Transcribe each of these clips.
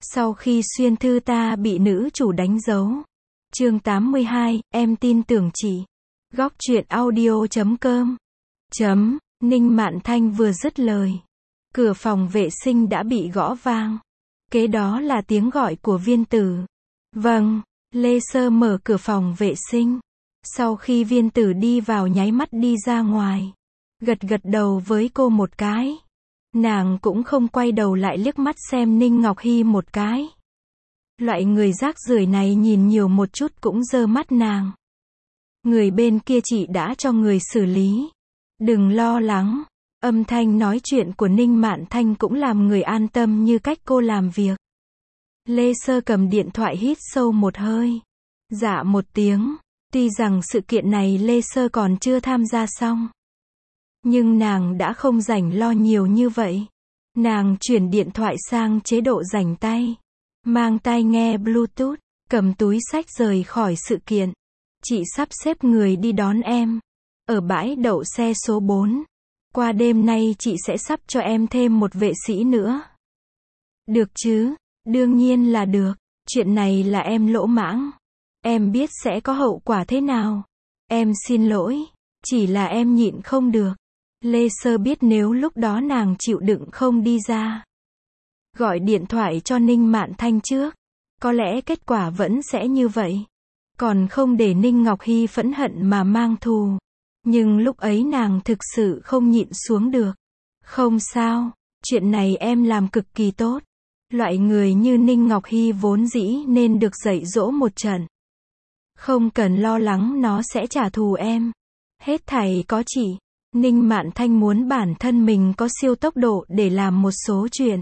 Sau khi xuyên thư ta bị nữ chủ đánh dấu. Chương 82, em tin tưởng chị. Góc truyện audio.com. Ninh Mạn Thanh vừa dứt lời. Cửa phòng vệ sinh đã bị gõ vang. Kế đó là tiếng gọi của Viên Tử. Vâng, Lê Sơ mở cửa phòng vệ sinh. Sau khi Viên Tử đi vào nháy mắt đi ra ngoài. Gật gật đầu với cô một cái. Nàng cũng không quay đầu lại liếc mắt xem Ninh Ngọc Hy một cái. Loại người rác rưởi này nhìn nhiều một chút cũng dơ mắt nàng. Người bên kia chị đã cho người xử lý. Đừng lo lắng. Âm thanh nói chuyện của Ninh Mạn Thanh cũng làm người an tâm như cách cô làm việc. Lê Sơ cầm điện thoại hít sâu một hơi. Dạ một tiếng. Tuy rằng sự kiện này Lê Sơ còn chưa tham gia xong. Nhưng nàng đã không rảnh lo nhiều như vậy. Nàng chuyển điện thoại sang chế độ rảnh tay. Mang tai nghe Bluetooth. Cầm túi xách rời khỏi sự kiện. Chị sắp xếp người đi đón em. Ở bãi đậu xe số 4. Qua đêm nay chị sẽ sắp cho em thêm một vệ sĩ nữa. Được chứ? Đương nhiên là được. Chuyện này là em lỗ mãng. Em biết sẽ có hậu quả thế nào. Em xin lỗi. Chỉ là em nhịn không được. Lê Sơ biết nếu lúc đó nàng chịu đựng không đi ra. Gọi điện thoại cho Ninh Mạn Thanh trước. Có lẽ kết quả vẫn sẽ như vậy. Còn không để Ninh Ngọc Hy phẫn hận mà mang thù. Nhưng lúc ấy nàng thực sự không nhịn xuống được. Không sao, chuyện này em làm cực kỳ tốt. Loại người như Ninh Ngọc Hy vốn dĩ nên được dạy dỗ một trận. Không cần lo lắng nó sẽ trả thù em. Hết thảy có chị. Ninh Mạn Thanh muốn bản thân mình có siêu tốc độ để làm một số chuyện.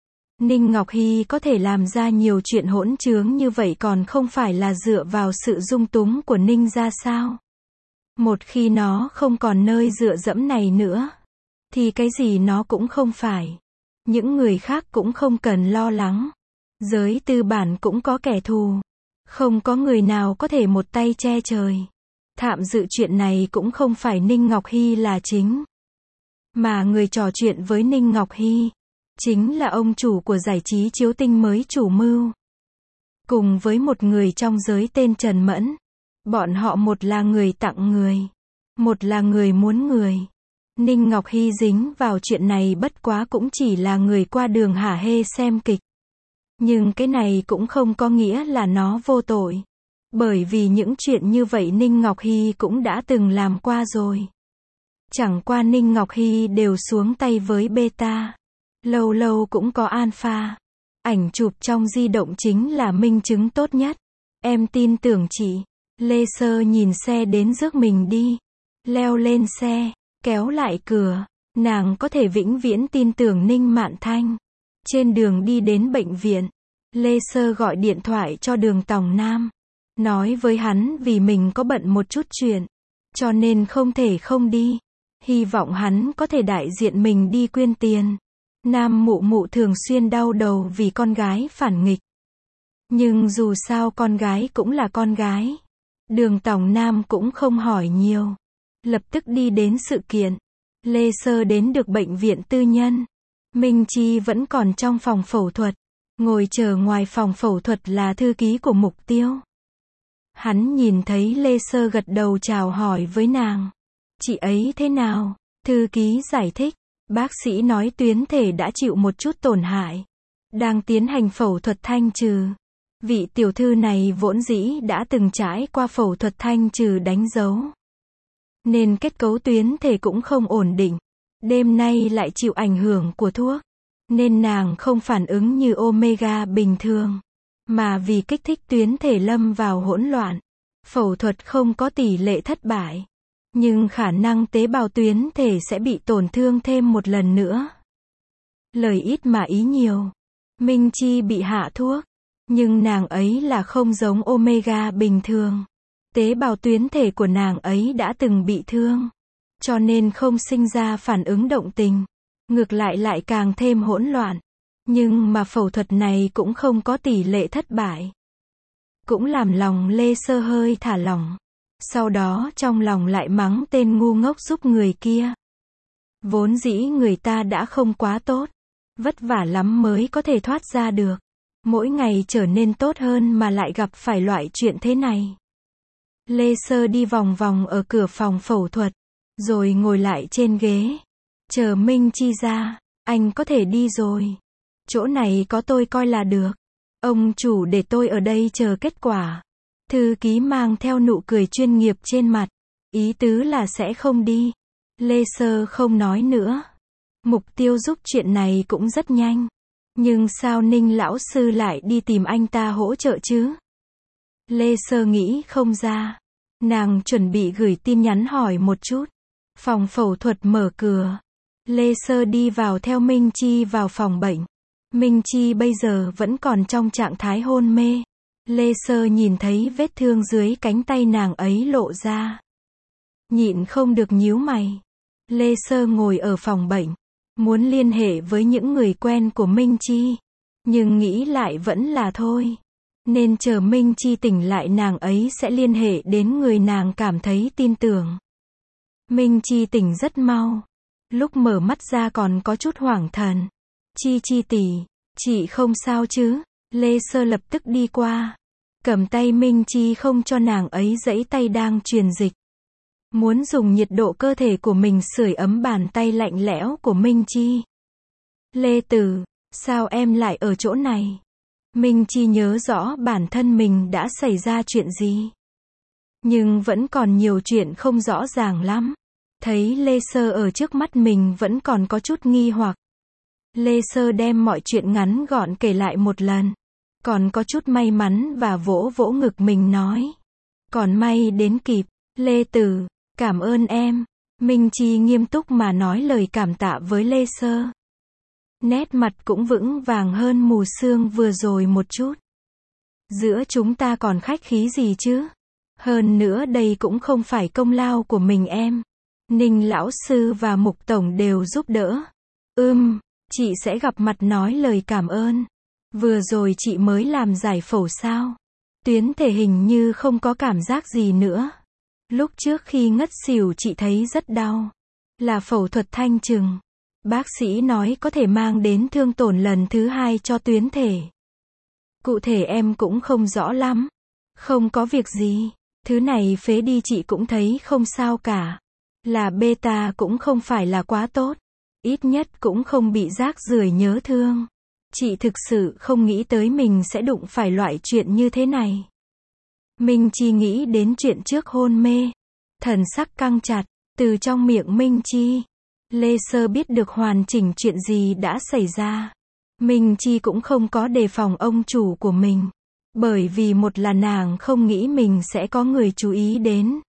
Ninh Ngọc Hy có thể làm ra nhiều chuyện hỗn chướng như vậy còn không phải là dựa vào sự dung túng của Ninh gia sao? Một khi nó không còn nơi dựa dẫm này nữa, thì cái gì nó cũng không phải. Những người khác cũng không cần lo lắng. Giới tư bản cũng có kẻ thù. Không có người nào có thể một tay che trời. Thạm dự chuyện này cũng không phải Ninh Ngọc Hy là chính. Mà người trò chuyện với Ninh Ngọc Hy chính là ông chủ của giải trí chiếu tinh mới chủ mưu. Cùng với một người trong giới tên Trần Mẫn. Bọn họ một là người tặng người. Một là người muốn người. Ninh Ngọc Hy dính vào chuyện này bất quá cũng chỉ là người qua đường hả hê xem kịch. Nhưng cái này cũng không có nghĩa là nó vô tội. Bởi vì những chuyện như vậy Ninh Ngọc Hy cũng đã từng làm qua rồi. Chẳng qua Ninh Ngọc Hy đều xuống tay với beta. Lâu lâu cũng có alpha. Ảnh chụp trong di động chính là minh chứng tốt nhất. Em tin tưởng chị. Lê Sơ nhìn xe đến rước mình đi. Leo lên xe. Kéo lại cửa. Nàng có thể vĩnh viễn tin tưởng Ninh Mạn Thanh. Trên đường đi đến bệnh viện. Lê Sơ gọi điện thoại cho Đường Tòng Nam. Nói với hắn vì mình có bận một chút chuyện. Cho nên không thể không đi. Hy vọng hắn có thể đại diện mình đi quyên tiền. Nam mụ mụ thường xuyên đau đầu vì con gái phản nghịch. Nhưng dù sao con gái cũng là con gái. Đường Tòng Nam cũng không hỏi nhiều. Lập tức đi đến sự kiện. Lê Sơ đến được bệnh viện tư nhân. Minh Chi vẫn còn trong phòng phẫu thuật. Ngồi chờ ngoài phòng phẫu thuật là thư ký của Mục Tiêu. Hắn nhìn thấy Lê Sơ gật đầu chào hỏi với nàng. Chị ấy thế nào? Thư ký giải thích. Bác sĩ nói tuyến thể đã chịu một chút tổn hại. Đang tiến hành phẫu thuật thanh trừ. Vị tiểu thư này vốn dĩ đã từng trải qua phẫu thuật thanh trừ đánh dấu. Nên kết cấu tuyến thể cũng không ổn định. Đêm nay lại chịu ảnh hưởng của thuốc. Nên nàng không phản ứng như Omega bình thường. Mà vì kích thích tuyến thể lâm vào hỗn loạn. Phẫu thuật không có tỷ lệ thất bại. Nhưng khả năng tế bào tuyến thể sẽ bị tổn thương thêm một lần nữa. Lời ít mà ý nhiều. Minh Chi bị hạ thuốc. Nhưng nàng ấy là không giống Omega bình thường. Tế bào tuyến thể của nàng ấy đã từng bị thương. Cho nên không sinh ra phản ứng động tình. Ngược lại lại càng thêm hỗn loạn. Nhưng mà phẫu thuật này cũng không có tỷ lệ thất bại. Cũng làm lòng Lê Sơ hơi thả lỏng. Sau đó trong lòng lại mắng tên ngu ngốc giúp người kia. Vốn dĩ người ta đã không quá tốt. Vất vả lắm mới có thể thoát ra được. Mỗi ngày trở nên tốt hơn mà lại gặp phải loại chuyện thế này. Lê Sơ đi vòng vòng ở cửa phòng phẫu thuật, rồi ngồi lại trên ghế. Chờ Minh Chi ra, anh có thể đi rồi. Chỗ này có tôi coi là được. Ông chủ để tôi ở đây chờ kết quả. Thư ký mang theo nụ cười chuyên nghiệp trên mặt. Ý tứ là sẽ không đi. Lê Sơ không nói nữa. Mục tiêu giúp chuyện này cũng rất nhanh. Nhưng sao Ninh lão sư lại đi tìm anh ta hỗ trợ chứ? Lê Sơ nghĩ không ra. Nàng chuẩn bị gửi tin nhắn hỏi một chút. Phòng phẫu thuật mở cửa. Lê Sơ đi vào theo Minh Chi vào phòng bệnh. Minh Chi bây giờ vẫn còn trong trạng thái hôn mê. Lê Sơ nhìn thấy vết thương dưới cánh tay nàng ấy lộ ra. Nhịn không được nhíu mày. Lê Sơ ngồi ở phòng bệnh. Muốn liên hệ với những người quen của Minh Chi. Nhưng nghĩ lại vẫn là thôi. Nên chờ Minh Chi tỉnh lại nàng ấy sẽ liên hệ đến người nàng cảm thấy tin tưởng. Minh Chi tỉnh rất mau. Lúc mở mắt ra còn có chút hoảng thần. Chi Chi tỷ, chị không sao chứ? Lê Sơ lập tức đi qua. Cầm tay Minh Chi không cho nàng ấy giãy tay đang truyền dịch. Muốn dùng nhiệt độ cơ thể của mình sưởi ấm bàn tay lạnh lẽo của Minh Chi. Lê Tử, sao em lại ở chỗ này? Minh Chi nhớ rõ bản thân mình đã xảy ra chuyện gì. Nhưng vẫn còn nhiều chuyện không rõ ràng lắm. Thấy Lê Sơ ở trước mắt mình vẫn còn có chút nghi hoặc. Lê Sơ đem mọi chuyện ngắn gọn kể lại một lần. Còn có chút may mắn và vỗ vỗ ngực mình nói. Còn may đến kịp, Lê Tử, cảm ơn em. Minh Chi nghiêm túc mà nói lời cảm tạ với Lê Sơ. Nét mặt cũng vững vàng hơn mù sương vừa rồi một chút. Giữa chúng ta còn khách khí gì chứ? Hơn nữa đây cũng không phải công lao của mình em. Ninh lão sư và Mục tổng đều giúp đỡ. Chị sẽ gặp mặt nói lời cảm ơn. Vừa rồi chị mới làm giải phẫu sao? Tuyến thể hình như không có cảm giác gì nữa. Lúc trước khi ngất xỉu chị thấy rất đau. Là phẫu thuật thanh trừng. Bác sĩ nói có thể mang đến thương tổn lần thứ 2 cho tuyến thể. Cụ thể em cũng không rõ lắm. Không có việc gì. Thứ này phế đi chị cũng thấy không sao cả. Là beta cũng không phải là quá tốt. Ít nhất cũng không bị rác rưởi nhớ thương. Chị thực sự không nghĩ tới mình sẽ đụng phải loại chuyện như thế này. Minh Chi nghĩ đến chuyện trước hôn mê. Thần sắc căng chặt. Từ trong miệng Minh Chi, Lê Sơ biết được hoàn chỉnh chuyện gì đã xảy ra. Minh Chi cũng không có đề phòng ông chủ của mình. Bởi vì một là nàng không nghĩ mình sẽ có người chú ý đến.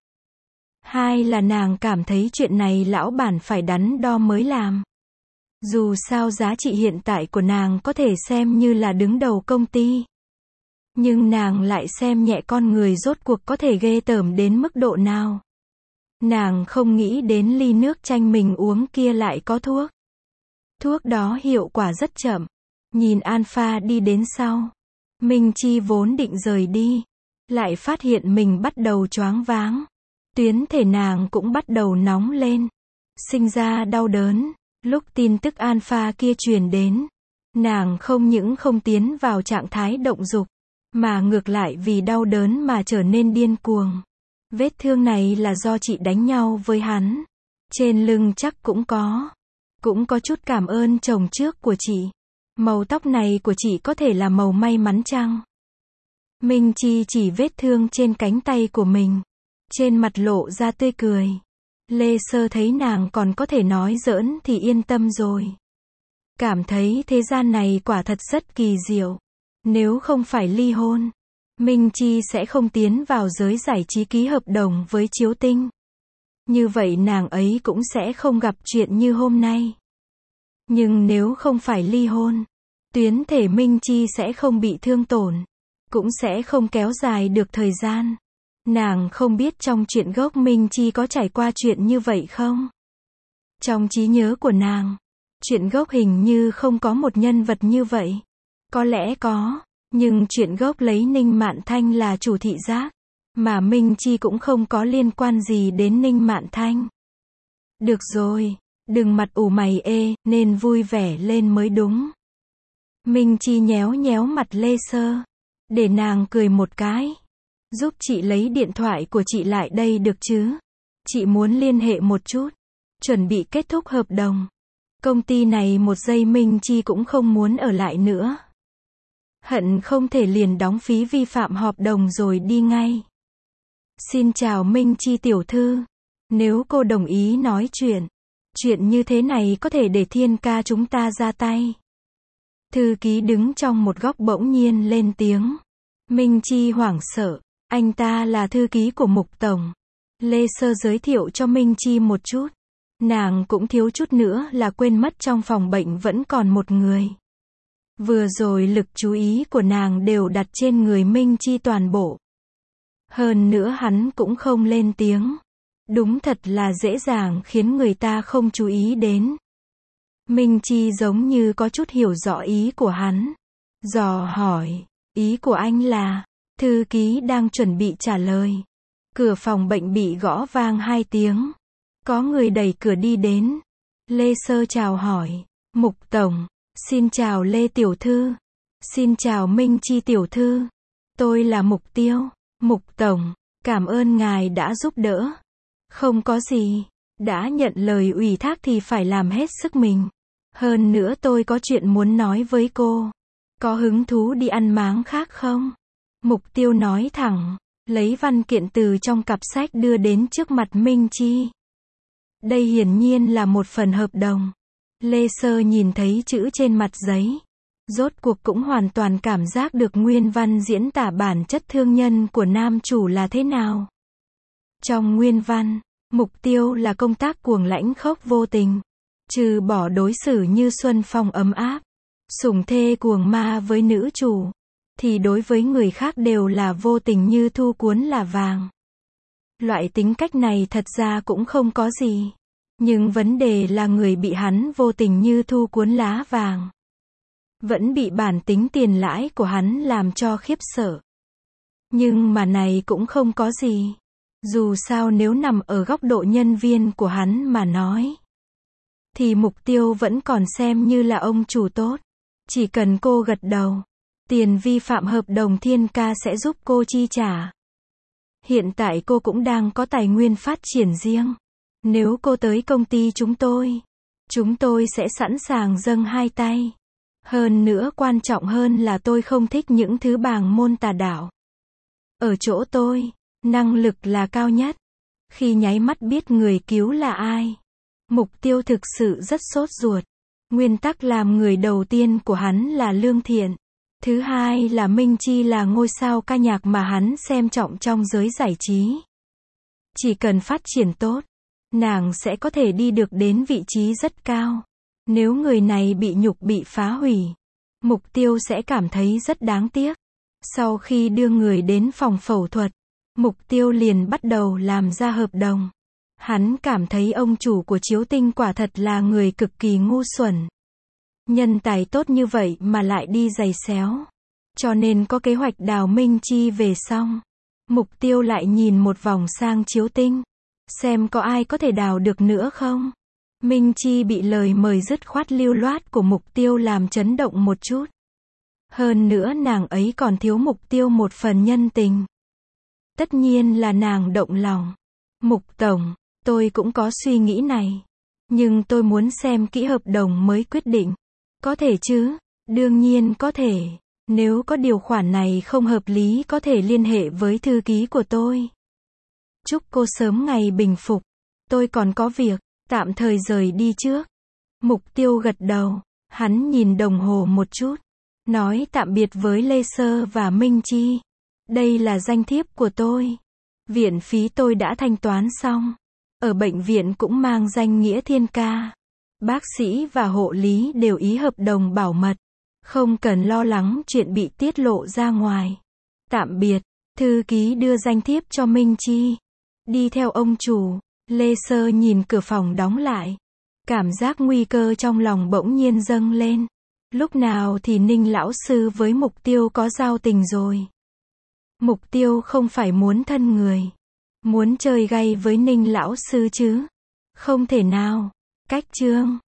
Hai là nàng cảm thấy chuyện này lão bản phải đắn đo mới làm. Dù sao giá trị hiện tại của nàng có thể xem như là đứng đầu công ty. Nhưng nàng lại xem nhẹ con người rốt cuộc có thể ghê tởm đến mức độ nào. Nàng không nghĩ đến ly nước chanh mình uống kia lại có thuốc. Thuốc đó hiệu quả rất chậm. Nhìn Alpha đi đến sau. Minh Chi vốn định rời đi. Lại phát hiện mình bắt đầu choáng váng. Tuyến thể nàng cũng bắt đầu nóng lên. Sinh ra đau đớn. Lúc tin tức Alpha kia truyền đến. Nàng không những không tiến vào trạng thái động dục. Mà ngược lại vì đau đớn mà trở nên điên cuồng. Vết thương này là do chị đánh nhau với hắn. Trên lưng chắc cũng có. Cũng có chút cảm ơn chồng trước của chị. Màu tóc này của chị có thể là màu may mắn chăng? Minh Chi chỉ vết thương trên cánh tay của mình. Trên mặt lộ ra tươi cười. Lê Sơ thấy nàng còn có thể nói giỡn thì yên tâm rồi. Cảm thấy thế gian này quả thật rất kỳ diệu. Nếu không phải ly hôn, Minh Chi sẽ không tiến vào giới giải trí ký hợp đồng với Chiếu Tinh. Như vậy nàng ấy cũng sẽ không gặp chuyện như hôm nay. Nhưng nếu không phải ly hôn, tuyến thể Minh Chi sẽ không bị thương tổn. Cũng sẽ không kéo dài được thời gian. Nàng không biết trong chuyện gốc Minh Chi có trải qua chuyện như vậy không? Trong trí nhớ của nàng, chuyện gốc hình như không có một nhân vật như vậy. Có lẽ có, nhưng chuyện gốc lấy Ninh Mạn Thanh là chủ thị giác. Mà Minh Chi cũng không có liên quan gì đến Ninh Mạn Thanh. Được rồi, đừng mặt ủ mày ê, nên vui vẻ lên mới đúng. Minh Chi nhéo nhéo mặt Lê Sơ, để nàng cười một cái. Giúp chị lấy điện thoại của chị lại đây được chứ? Chị muốn liên hệ một chút. Chuẩn bị kết thúc hợp đồng. Công ty này một giây Minh Chi cũng không muốn ở lại nữa. Hận không thể liền đóng phí vi phạm hợp đồng rồi đi ngay. Xin chào Minh Chi tiểu thư. Nếu cô đồng ý nói chuyện như thế này có thể để Thiên ca chúng ta ra tay. Thư ký đứng trong một góc bỗng nhiên lên tiếng. Minh Chi hoảng sợ. Anh ta là thư ký của Mục Tổng. Lê Sơ giới thiệu cho Minh Chi một chút. Nàng cũng thiếu chút nữa là quên mất trong phòng bệnh vẫn còn một người. Vừa rồi lực chú ý của nàng đều đặt trên người Minh Chi toàn bộ. Hơn nữa hắn cũng không lên tiếng. Đúng thật là dễ dàng khiến người ta không chú ý đến. Minh Chi giống như có chút hiểu rõ ý của hắn. Dò hỏi, ý của anh là, thư ký đang chuẩn bị trả lời. Cửa phòng bệnh bị gõ vang 2 tiếng. Có người đẩy cửa đi đến. Lê Sơ chào hỏi. Mục Tổng, xin chào Lê Tiểu Thư. Xin chào Minh Chi Tiểu Thư. Tôi là Mục Tiêu. Mục Tổng, cảm ơn ngài đã giúp đỡ. Không có gì. Đã nhận lời ủy thác thì phải làm hết sức mình. Hơn nữa tôi có chuyện muốn nói với cô. Có hứng thú đi ăn máng khác không? Mục Tiêu nói thẳng, lấy văn kiện từ trong cặp sách đưa đến trước mặt Minh Chi. Đây hiển nhiên là một phần hợp đồng. Lê Sơ nhìn thấy chữ trên mặt giấy. Rốt cuộc cũng hoàn toàn cảm giác được nguyên văn diễn tả bản chất thương nhân của nam chủ là thế nào. Trong nguyên văn, mục tiêu là công tác cuồng lãnh khốc vô tình. Trừ bỏ đối xử như Xuân Phong ấm áp, sủng thê cuồng ma với nữ chủ, thì đối với người khác đều là vô tình như thu cuốn là vàng. Loại tính cách này thật ra cũng không có gì. Nhưng vấn đề là người bị hắn vô tình như thu cuốn lá vàng. Vẫn bị bản tính tiền lãi của hắn làm cho khiếp sợ. Nhưng mà này cũng không có gì. Dù sao nếu nằm ở góc độ nhân viên của hắn mà nói, thì mục tiêu vẫn còn xem như là ông chủ tốt. Chỉ cần cô gật đầu, tiền vi phạm hợp đồng Thiên ca sẽ giúp cô chi trả. Hiện tại cô cũng đang có tài nguyên phát triển riêng. Nếu cô tới công ty chúng tôi sẽ sẵn sàng dâng 2 tay. Hơn nữa quan trọng hơn là tôi không thích những thứ bàng môn tà đạo. Ở chỗ tôi, năng lực là cao nhất. Khi nháy mắt biết người cứu là ai. Mục tiêu thực sự rất sốt ruột. Nguyên tắc làm người đầu tiên của hắn là lương thiện. Thứ hai là Minh Chi là ngôi sao ca nhạc mà hắn xem trọng trong giới giải trí. Chỉ cần phát triển tốt, nàng sẽ có thể đi được đến vị trí rất cao. Nếu người này bị nhục bị phá hủy, mục tiêu sẽ cảm thấy rất đáng tiếc. Sau khi đưa người đến phòng phẫu thuật, mục tiêu liền bắt đầu làm ra hợp đồng. Hắn cảm thấy ông chủ của Chiếu Tinh quả thật là người cực kỳ ngu xuẩn. Nhân tài tốt như vậy mà lại đi giày xéo. Cho nên có kế hoạch đào Minh Chi về xong. Mục tiêu lại nhìn một vòng sang Chiếu Tinh. Xem có ai có thể đào được nữa không? Minh Chi bị lời mời dứt khoát lưu loát của mục tiêu làm chấn động một chút. Hơn nữa nàng ấy còn thiếu mục tiêu một phần nhân tình. Tất nhiên là nàng động lòng. Mục Tổng, tôi cũng có suy nghĩ này. Nhưng tôi muốn xem kỹ hợp đồng mới quyết định. Có thể chứ? Đương nhiên có thể. Nếu có điều khoản này không hợp lý có thể liên hệ với thư ký của tôi. Chúc cô sớm ngày bình phục. Tôi còn có việc, tạm thời rời đi trước. Mục tiêu gật đầu. Hắn nhìn đồng hồ một chút. Nói tạm biệt với Lê Sơ và Minh Chi. Đây là danh thiếp của tôi. Viện phí tôi đã thanh toán xong. Ở bệnh viện cũng mang danh nghĩa Thiên ca. Bác sĩ và hộ lý đều ý hợp đồng bảo mật. Không cần lo lắng chuyện bị tiết lộ ra ngoài. Tạm biệt. Thư ký đưa danh thiếp cho Minh Chi. Đi theo ông chủ. Lê Sơ nhìn cửa phòng đóng lại. Cảm giác nguy cơ trong lòng bỗng nhiên dâng lên. Lúc nào thì Ninh lão sư với mục tiêu có giao tình rồi. Mục tiêu không phải muốn thân người. Muốn chơi gay với Ninh lão sư chứ. Không thể nào. Cách chương